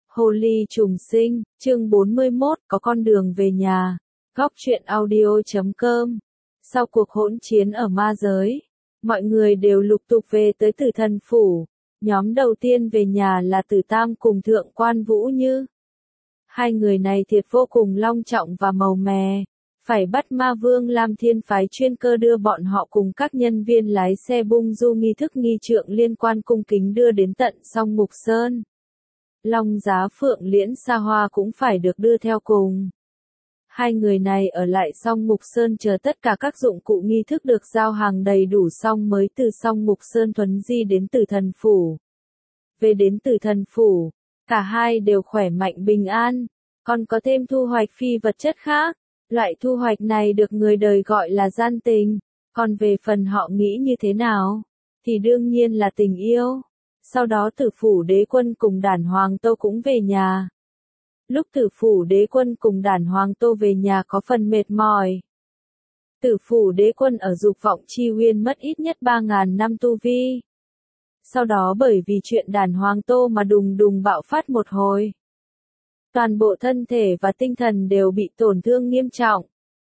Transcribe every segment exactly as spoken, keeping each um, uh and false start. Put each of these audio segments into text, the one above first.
Hồ ly trùng sinh, chương bốn mươi mốt, có con đường về nhà. Góc truyện audio chấm com. Sau cuộc hỗn chiến ở ma giới, mọi người đều lục tục về tới Tử Thần Phủ. Nhóm đầu tiên về nhà là Tử Tam cùng Thượng Quan Vũ Như. Hai người này thiệt vô cùng long trọng và màu mè. Phải bắt ma vương Lam Thiên phái chuyên cơ đưa bọn họ cùng các nhân viên lái xe bung du nghi thức nghi trượng liên quan cung kính đưa đến tận Song Mục Sơn. Long Giá Phượng Liễn Sa Hoa cũng phải được đưa theo cùng. Hai người này ở lại Song Mục Sơn chờ tất cả các dụng cụ nghi thức được giao hàng đầy đủ xong mới từ Song Mục Sơn thuấn di đến Tử Thần Phủ. Về đến Tử Thần Phủ, cả hai đều khỏe mạnh bình an, còn có thêm thu hoạch phi vật chất khác. Loại thu hoạch này được người đời gọi là gian tình, còn về phần họ nghĩ như thế nào, thì đương nhiên là tình yêu. Sau đó Tử Phủ Đế Quân cùng Đản Hoàng Tô cũng về nhà. Lúc Tử Phủ Đế Quân cùng Đản Hoàng Tô về nhà có phần mệt mỏi. Tử Phủ Đế Quân ở Dục Vọng Chi Uyên mất ít nhất ba ngàn năm tu vi. Sau đó bởi vì chuyện Đản Hoàng Tô mà đùng đùng bạo phát một hồi. Toàn bộ thân thể và tinh thần đều bị tổn thương nghiêm trọng.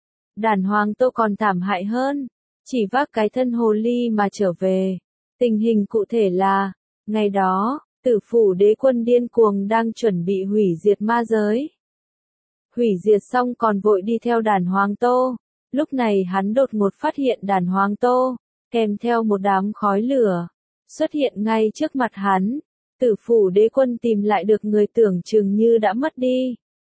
Đản Hoàng Tô còn thảm hại hơn, chỉ vác cái thân hồ ly mà trở về. Tình hình cụ thể là, ngày đó, Tử Phủ Đế Quân điên cuồng đang chuẩn bị hủy diệt ma giới. Hủy diệt xong còn vội đi theo Đản Hoàng Tô. Lúc này hắn đột ngột phát hiện Đản Hoàng Tô, kèm theo một đám khói lửa, xuất hiện ngay trước mặt hắn. Tử Phủ Đế Quân tìm lại được người tưởng chừng như đã mất đi.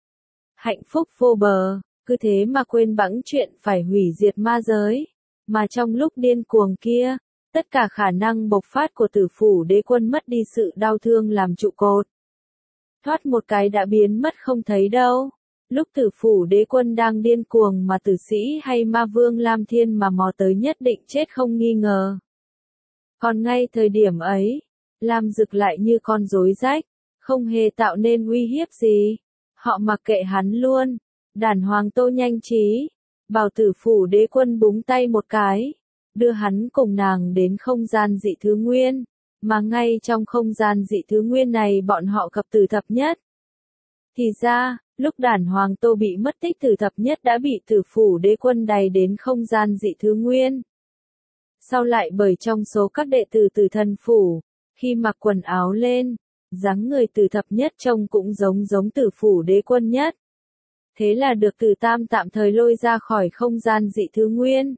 Hạnh phúc vô bờ, cứ thế mà quên bẵng chuyện phải hủy diệt ma giới. Mà trong lúc điên cuồng kia, tất cả khả năng bộc phát của Tử Phủ Đế Quân mất đi sự đau thương làm trụ cột. Thoát một cái đã biến mất không thấy đâu. Lúc Tử Phủ Đế Quân đang điên cuồng mà tử sĩ hay ma vương Lam Thiên mà mò tới nhất định chết không nghi ngờ. Còn ngay thời điểm ấy, Lam Dực lại như con rối rách, không hề tạo nên uy hiếp gì. Họ mặc kệ hắn luôn. Đản Hoàng Tô nhanh trí, bảo Tử Phủ Đế Quân búng tay một cái, đưa hắn cùng nàng đến không gian dị thứ nguyên, mà ngay trong không gian dị thứ nguyên này bọn họ gặp Tử Thập Nhất. Thì ra, lúc Đản Hoàng Tô bị mất tích Tử Thập Nhất đã bị Tử Phủ Đế Quân đày đến không gian dị thứ nguyên. Sau lại bởi trong số các đệ tử Tử Thần Phủ, khi mặc quần áo lên, dáng người Tử Thập Nhất trông cũng giống giống Tử Phủ Đế Quân nhất. Thế là được Tử Tam tạm thời lôi ra khỏi không gian dị thứ nguyên.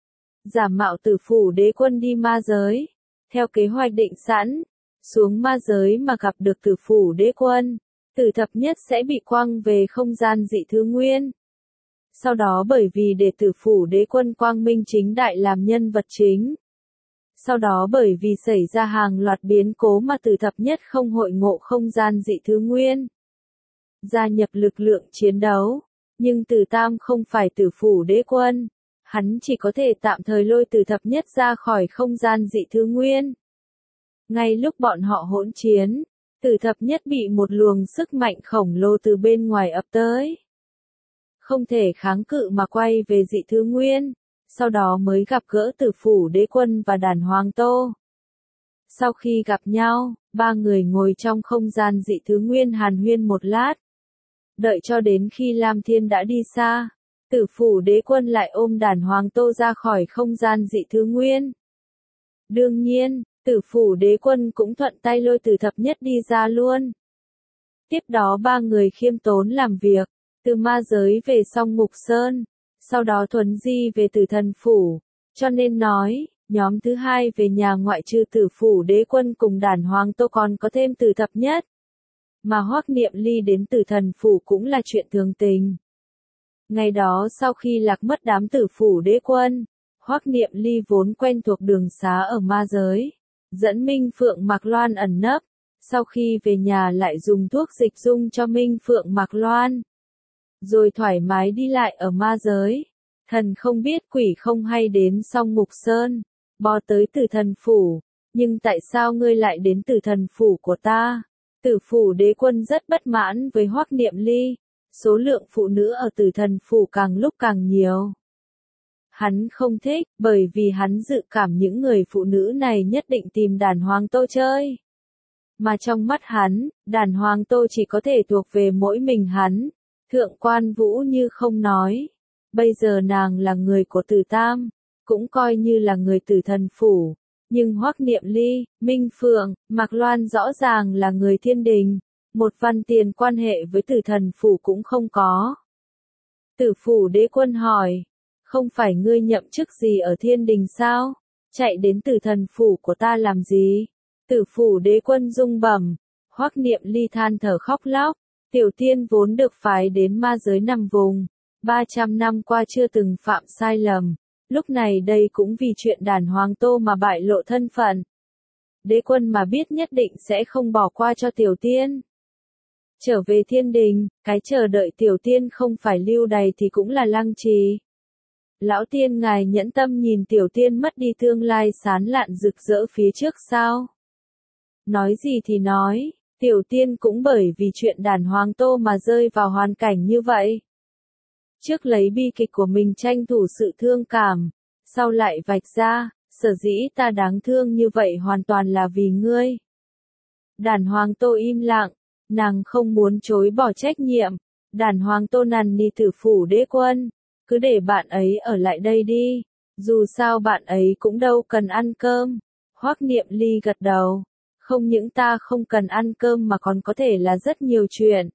Giả mạo Tử Phủ Đế Quân đi ma giới, theo kế hoạch định sẵn, xuống ma giới mà gặp được Tử Phủ Đế Quân, Tử Thập Nhất sẽ bị quăng về không gian dị thứ nguyên. Sau đó bởi vì để Tử Phủ Đế Quân quang minh chính đại làm nhân vật chính. Sau đó bởi vì xảy ra hàng loạt biến cố mà Tử Thập Nhất không hội ngộ không gian dị thứ nguyên. Gia nhập lực lượng chiến đấu, nhưng Tử Tam không phải Tử Phủ Đế Quân. Hắn chỉ có thể tạm thời lôi Tử Thập Nhất ra khỏi không gian dị thứ nguyên. Ngay lúc bọn họ hỗn chiến, Tử Thập Nhất bị một luồng sức mạnh khổng lồ từ bên ngoài ập tới. Không thể kháng cự mà quay về dị thứ nguyên, sau đó mới gặp gỡ Tử Phủ Đế Quân và Đản Hoàng Tô. Sau khi gặp nhau, ba người ngồi trong không gian dị thứ nguyên hàn huyên một lát. Đợi cho đến khi Lam Thiên đã đi xa, Tử Phủ Đế Quân lại ôm Đản Hoàng Tô ra khỏi không gian dị thứ nguyên. Đương nhiên, Tử Phủ Đế Quân cũng thuận tay lôi Tử Thập Nhất đi ra luôn. Tiếp đó ba người khiêm tốn làm việc, từ ma giới về Song Mục Sơn, sau đó thuấn di về Tử Thần Phủ, cho nên nói, nhóm thứ hai về nhà ngoại trừ Tử Phủ Đế Quân cùng Đản Hoàng Tô còn có thêm Tử Thập Nhất. Mà Hoắc Niệm Ly đến Tử Thần Phủ cũng là chuyện thường tình. Ngày đó sau khi lạc mất đám Tử Phủ Đế Quân, Hoắc Niệm Ly vốn quen thuộc đường xá ở ma giới, dẫn Minh Phượng Mạc Loan ẩn nấp, sau khi về nhà lại dùng thuốc dịch dung cho Minh Phượng Mạc Loan. Rồi thoải mái đi lại ở ma giới, thần không biết quỷ không hay đến Song Mục Sơn, bò tới Tử Thần Phủ, nhưng tại sao ngươi lại đến Tử Thần Phủ của ta? Tử Phủ Đế Quân rất bất mãn với Hoắc Niệm Ly, số lượng phụ nữ ở Tử Thần Phủ càng lúc càng nhiều. Hắn không thích, bởi vì hắn dự cảm những người phụ nữ này nhất định tìm Đản Hoàng Tô chơi. Mà trong mắt hắn, đàn Hoàng Tô chỉ có thể thuộc về mỗi mình hắn. Thượng Quan Vũ như không nói. Bây giờ nàng là người của Tử Tam, cũng coi như là người Tử Thần Phủ. Nhưng Hoắc Niệm Ly, Minh Phượng, Mạc Loan rõ ràng là người Thiên Đình. Một văn tiền quan hệ với Tử Thần Phủ cũng không có. Tử Phủ Đế Quân hỏi. Không phải ngươi nhậm chức gì ở Thiên Đình sao? Chạy đến Tử Thần Phủ của ta làm gì? Tử Phủ Đế Quân rung bẩm. Hoắc Niệm Ly than thở khóc lóc. Tiểu Tiên vốn được phái đến ma giới nằm vùng. ba trăm năm qua chưa từng phạm sai lầm. Lúc này đây cũng vì chuyện đàn Hoàng Tô mà bại lộ thân phận. Đế Quân mà biết nhất định sẽ không bỏ qua cho Tiểu Tiên. Trở về Thiên Đình, cái chờ đợi Tiểu Tiên không phải lưu đày thì cũng là Lăng Trì. Lão Tiên ngài nhẫn tâm nhìn Tiểu Tiên mất đi tương lai sán lạn rực rỡ phía trước sao? Nói gì thì nói, Tiểu Tiên cũng bởi vì chuyện đàn Hoàng Tô mà rơi vào hoàn cảnh như vậy. Trước lấy bi kịch của mình tranh thủ sự thương cảm, sau lại vạch ra, sở dĩ ta đáng thương như vậy hoàn toàn là vì ngươi. Đàn Hoàng Tô im lặng, nàng không muốn chối bỏ trách nhiệm. Đàn Hoàng Tô nằn nỉ Tử Phủ Đế Quân, cứ để bạn ấy ở lại đây đi, dù sao bạn ấy cũng đâu cần ăn cơm. Hoắc Niệm Ly gật đầu, không những ta không cần ăn cơm mà còn có thể là rất nhiều chuyện.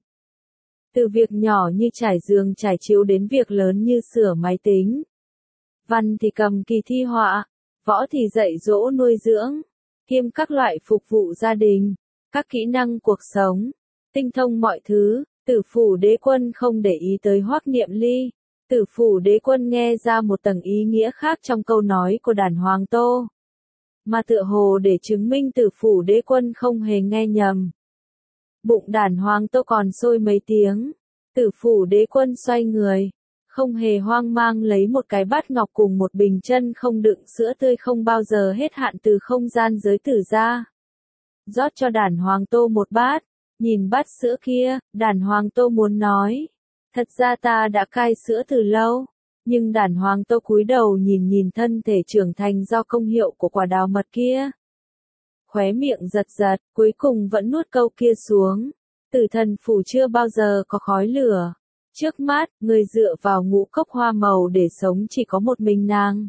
Từ việc nhỏ như trải giường trải chiếu đến việc lớn như sửa máy tính. Văn thì cầm kỳ thi họa, võ thì dạy dỗ nuôi dưỡng, kiêm các loại phục vụ gia đình, các kỹ năng cuộc sống, tinh thông mọi thứ. Tử Phủ Đế Quân không để ý tới Hoắc Niệm Ly. Tử Phủ Đế Quân nghe ra một tầng ý nghĩa khác trong câu nói của đàn Hoàng Tô. Mà tựa hồ để chứng minh Tử Phủ Đế Quân không hề nghe nhầm. Bụng đàn Hoàng Tô còn sôi mấy tiếng. Tử Phủ Đế Quân xoay người, không hề hoang mang lấy một cái bát ngọc cùng một bình chân không đựng sữa tươi không bao giờ hết hạn từ không gian giới tử ra. Rót cho đàn Hoàng Tô một bát, nhìn bát sữa kia, đàn Hoàng Tô muốn nói. Thật ra ta đã cai sữa từ lâu, nhưng đàn Hoàng Tô cúi đầu nhìn nhìn thân thể trưởng thành do công hiệu của quả đào mật kia. Khóe miệng giật giật, cuối cùng vẫn nuốt câu kia xuống. Tử Thần Phủ chưa bao giờ có khói lửa. Trước mắt, người dựa vào ngũ cốc hoa màu để sống chỉ có một mình nàng.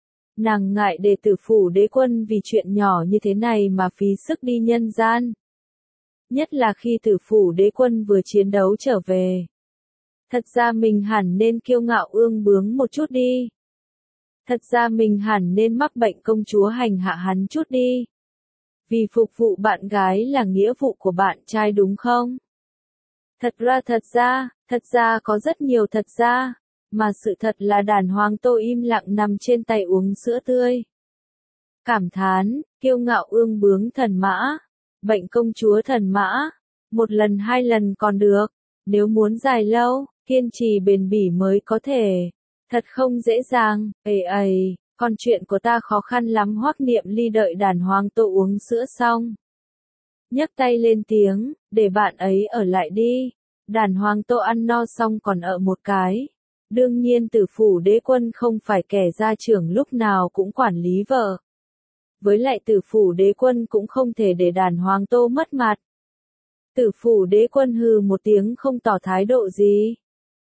Nàng ngại để Tử Phủ Đế Quân vì chuyện nhỏ như thế này mà phí sức đi nhân gian. Nhất là khi Tử Phủ Đế Quân vừa chiến đấu trở về. Thật ra mình hẳn nên kiêu ngạo ương bướng một chút đi. Thật ra mình hẳn nên mắc bệnh công chúa hành hạ hắn chút đi. Vì phục vụ bạn gái là nghĩa vụ của bạn trai đúng không? Thật ra thật ra, thật ra có rất nhiều thật ra, mà sự thật là đàn Hoàng Tô im lặng nằm trên tay uống sữa tươi. Cảm thán, kiêu ngạo ương bướng thần mã, bệnh công chúa thần mã, một lần hai lần còn được, nếu muốn dài lâu, kiên trì bền bỉ mới có thể. Thật không dễ dàng, ầy ầy, còn chuyện của ta khó khăn lắm. Hoắc Niệm Ly đợi đàn Hoàng Tô uống sữa xong. Nhấc tay lên tiếng, để bạn ấy ở lại đi. Đàn Hoàng Tô ăn no xong còn ở một cái. Đương nhiên Tử Phủ Đế Quân không phải kẻ gia trưởng lúc nào cũng quản lý vợ. Với lại Tử Phủ Đế Quân cũng không thể để đàn Hoàng Tô mất mặt. Tử Phủ Đế Quân hừ một tiếng không tỏ thái độ gì.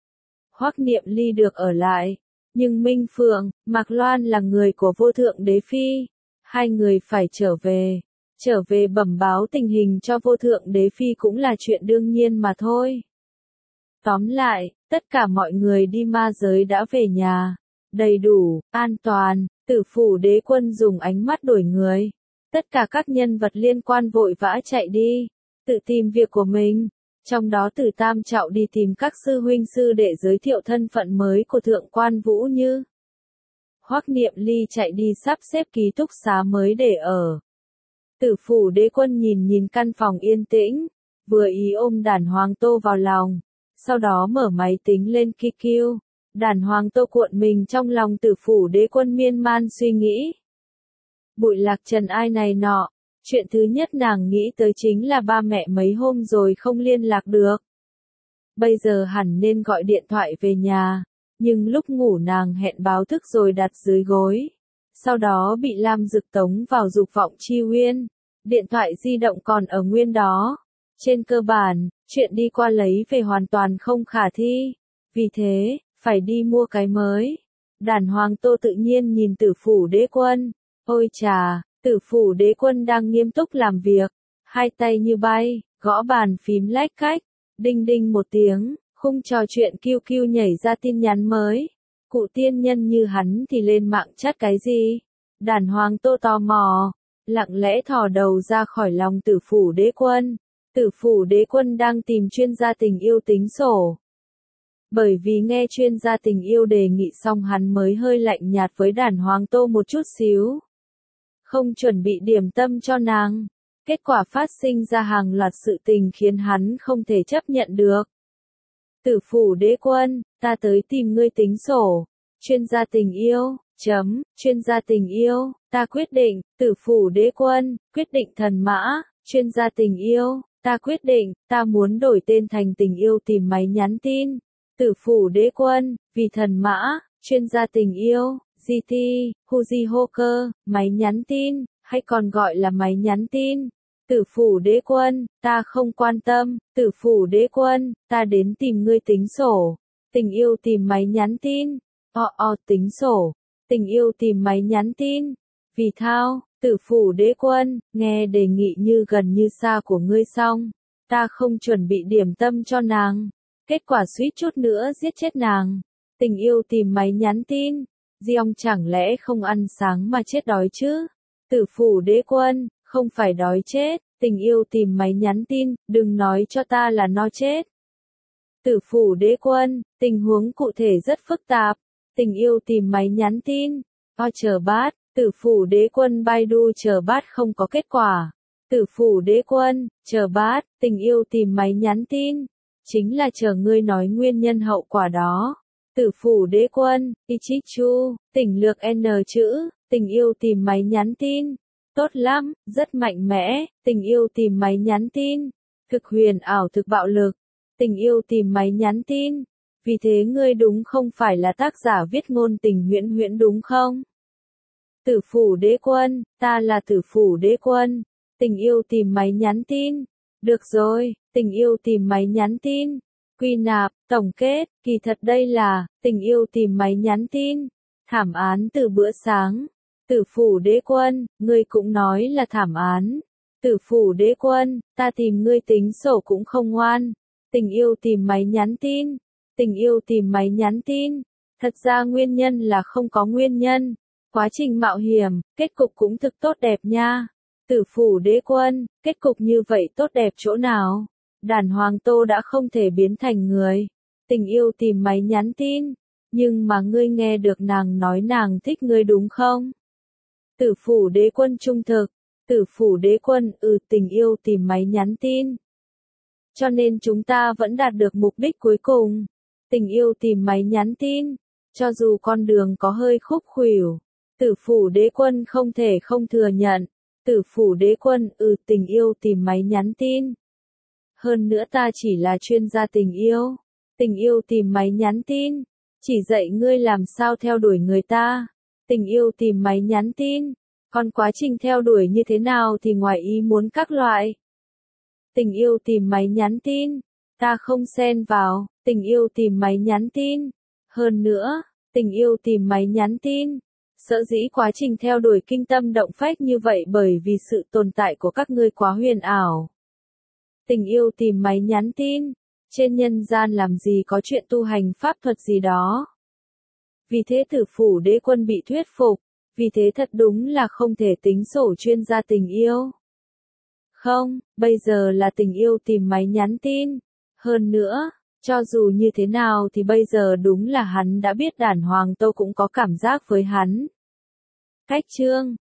Hoắc Niệm Ly được ở lại, nhưng Minh Phượng, Mạc Loan là người của Vô Thượng Đế Phi, hai người phải trở về, trở về bẩm báo tình hình cho Vô Thượng Đế Phi cũng là chuyện đương nhiên mà thôi. Tóm lại, tất cả mọi người đi ma giới đã về nhà, đầy đủ, an toàn. Tử Phủ Đế Quân dùng ánh mắt đổi người, tất cả các nhân vật liên quan vội vã chạy đi, tự tìm việc của mình. Trong đó Tử Tam Trạo đi tìm các sư huynh sư để giới thiệu thân phận mới của Thượng Quan Vũ Như. Hoắc Niệm Ly chạy đi sắp xếp ký túc xá mới để ở. Tử Phủ Đế Quân nhìn nhìn căn phòng yên tĩnh, vừa ý ôm đàn Hoàng Tô vào lòng, sau đó mở máy tính lên Q Q. Đàn Hoàng Tô cuộn mình trong lòng Tử Phủ Đế Quân miên man suy nghĩ. Bụi lạc trần ai này nọ. Chuyện thứ nhất nàng nghĩ tới chính là ba mẹ mấy hôm rồi không liên lạc được. Bây giờ hẳn nên gọi điện thoại về nhà, nhưng lúc ngủ nàng hẹn báo thức rồi đặt dưới gối. Sau đó bị Lam Dực tống vào dục vọng chi uyên. Điện thoại di động còn ở nguyên đó. Trên cơ bản, chuyện đi qua lấy về hoàn toàn không khả thi. Vì thế, phải đi mua cái mới. Đàn Hoàng Tô tự nhiên nhìn Tử Phủ Đế Quân. Ôi chà, Tử Phủ Đế Quân đang nghiêm túc làm việc. Hai tay như bay, gõ bàn phím lách cách. Đinh đinh một tiếng, khung trò chuyện kiu kiu nhảy ra tin nhắn mới. Cụ tiên nhân như hắn thì lên mạng chát cái gì? Đàn Hoàng Tô tò mò, lặng lẽ thò đầu ra khỏi lòng Tử Phủ Đế Quân. Tử Phủ Đế Quân đang tìm chuyên gia tình yêu tính sổ. Bởi vì nghe chuyên gia tình yêu đề nghị xong hắn mới hơi lạnh nhạt với Đàn Hoàng Tô một chút xíu. Không chuẩn bị điểm tâm cho nàng. Kết quả phát sinh ra hàng loạt sự tình khiến hắn không thể chấp nhận được. Tử Phủ Đế Quân, ta tới tìm ngươi tính sổ. Chuyên gia tình yêu, chấm, chuyên gia tình yêu, ta quyết định. Tử Phủ Đế Quân, quyết định thần mã. Chuyên gia tình yêu, ta quyết định, ta muốn đổi tên thành tình yêu tìm máy nhắn tin. Tử Phủ Đế Quân, vì thần mã. Chuyên gia tình yêu, giê tê, Huji Hoker, máy nhắn tin, hay còn gọi là máy nhắn tin. Tử Phủ Đế Quân, ta không quan tâm. Tử Phủ Đế Quân, ta đến tìm ngươi tính sổ. Tình yêu tìm máy nhắn tin. O o tính sổ. Tình yêu tìm máy nhắn tin. Vì thao, Tử Phủ Đế Quân, nghe đề nghị như gần như xa của ngươi xong. Ta không chuẩn bị điểm tâm cho nàng. Kết quả suýt chút nữa giết chết nàng. Tình yêu tìm máy nhắn tin. Diong chẳng lẽ không ăn sáng mà chết đói chứ? Tử Phủ Đế Quân, không phải đói chết, tình yêu tìm máy nhắn tin, đừng nói cho ta là no chết. Tử Phủ Đế Quân, tình huống cụ thể rất phức tạp. Tình yêu tìm máy nhắn tin. O chờ bát, Tử Phủ Đế Quân Baidu chờ bát không có kết quả. Tử Phủ Đế Quân, chờ bát, tình yêu tìm máy nhắn tin. Chính là chờ ngươi nói nguyên nhân hậu quả đó. Tử Phủ Đế Quân, Ichichu, tỉnh lược N chữ, tình yêu tìm máy nhắn tin. Tốt lắm, rất mạnh mẽ, tình yêu tìm máy nhắn tin. Thực huyền ảo thực bạo lực. Tình yêu tìm máy nhắn tin. Vì thế ngươi đúng không phải là tác giả viết ngôn tình huyễn huyễn đúng không? Tử Phủ Đế Quân, ta là Tử Phủ Đế Quân. Tình yêu tìm máy nhắn tin. Được rồi, tình yêu tìm máy nhắn tin. Quy nạp, tổng kết, kỳ thật đây là, tình yêu tìm máy nhắn tin. Thảm án từ bữa sáng. Tử Phủ Đế Quân, ngươi cũng nói là thảm án. Tử Phủ Đế Quân, ta tìm ngươi tính sổ cũng không ngoan. Tình yêu tìm máy nhắn tin. Tình yêu tìm máy nhắn tin. Thật ra nguyên nhân là không có nguyên nhân. Quá trình mạo hiểm, kết cục cũng thực tốt đẹp nha. Tử Phủ Đế Quân, kết cục như vậy tốt đẹp chỗ nào? Đàn Hoàng Tô đã không thể biến thành người. Tình yêu tìm máy nhắn tin. Nhưng mà ngươi nghe được nàng nói nàng thích ngươi đúng không? Tử Phủ Đế Quân trung thực. Tử Phủ Đế Quân, ừ tình yêu tìm máy nhắn tin. Cho nên chúng ta vẫn đạt được mục đích cuối cùng. Tình yêu tìm máy nhắn tin. Cho dù con đường có hơi khúc khuỷu. Tử Phủ Đế Quân không thể không thừa nhận. Tử Phủ Đế Quân, ừ tình yêu tìm máy nhắn tin. Hơn nữa ta chỉ là chuyên gia tình yêu. Tình yêu tìm máy nhắn tin. Chỉ dạy ngươi làm sao theo đuổi người ta. Tình yêu tìm máy nhắn tin. Còn quá trình theo đuổi như thế nào thì ngoài ý muốn các loại. Tình yêu tìm máy nhắn tin. Ta không xen vào. Tình yêu tìm máy nhắn tin. Hơn nữa, tình yêu tìm máy nhắn tin. Sở dĩ quá trình theo đuổi kinh tâm động phách như vậy bởi vì sự tồn tại của các ngươi quá huyền ảo. Tình yêu tìm máy nhắn tin. Trên nhân gian làm gì có chuyện tu hành pháp thuật gì đó. Vì thế Tử Phủ Đế Quân bị thuyết phục. Vì thế thật đúng là không thể tính sổ chuyên gia tình yêu. Không, bây giờ là tình yêu tìm máy nhắn tin. Hơn nữa, cho dù như thế nào thì bây giờ đúng là hắn đã biết Đàn Hoàng Tô cũng có cảm giác với hắn. Cách chương